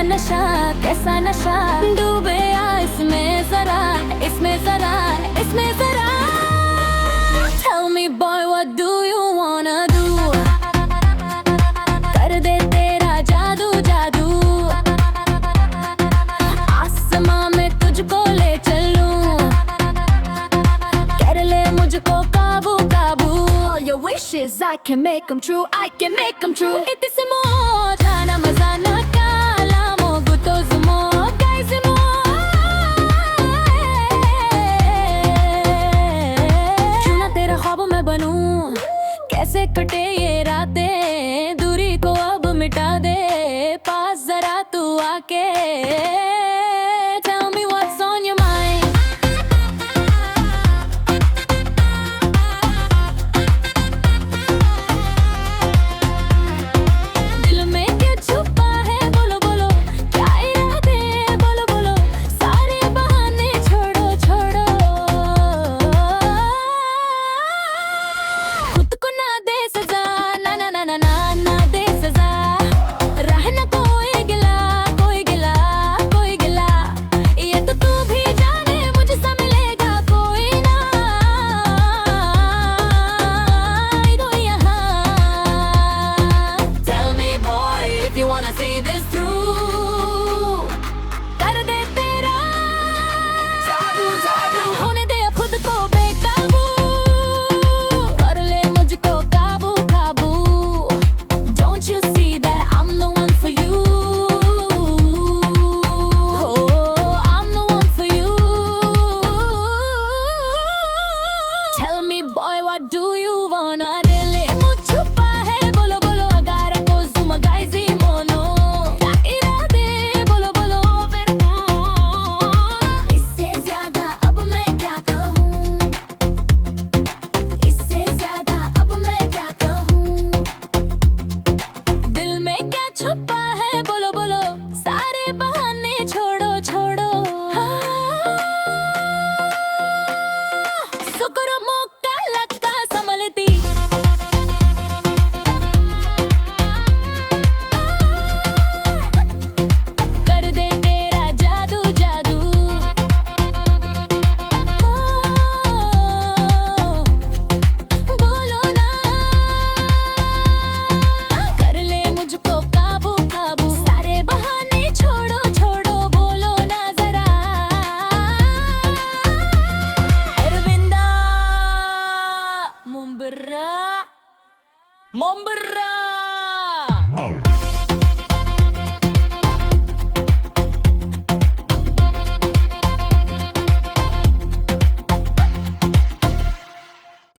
नशा कैसा नशा, डूबे आ इसमें जरा, इसमें जरा, इसमें जरा। Tell me boy what do you wanna do, कर दे तेरा जादू जादू, आसमां में तुझको ले चलूं, कर ले मुझको काबू काबू। Your wishes I can make them true, I can make them true. Itissimo jana mazana kalamo gutozmo kaizmo, क्यों ना तेरा ख्वाब मैं बनूं, कैसे कटे ये रातें, दूरी को अब मिटा दे, पास जरा तू आके। Tell me what's on your mind, दिल में क्या छुपा है बोलो बोलो, क्या इरादे बोलो बोलो, सारे बहाने छोड़ो छोड़ो, खुद को ना दे सजा, ना ना ना ना ना ना दे सजा, रहना कोई गिला कोई गिला कोई गिला, ये तो तू भी जाने मुझसे मिलेगा कोई ना, इधो यहाँ। Tell me boy if you wanna see this through, कर दे तेरा जादू जादू, होने दे अब खुद को बेकाबू, कर ले मुझको काबू काबू। Don't you see that I'm the one for you, oh I'm the one for you। Tell me boy what do you wanna, दिल में छुपा है बोलो बोलो, अगारा को zumagaisi mono, क्या इरादे बोलो बोलो फिर कौन, इससे ज्यादा अब मैं क्या कहूँ, इससे ज्यादा अब मैं क्या कहूँ, दिल में क्या छुपा है बोलो बोलो, सारे बहाने छोड़ो छोड़ो, सुकुर मोका लक्का संभलती, कर दे तेरा जादू जादू, बोलो ना, कर ले मुझको काबू काबू, सारे बहाने छोड़ो छोड़ो, बोलो ना जरा। अरविंदा मुंबरा मुंबरा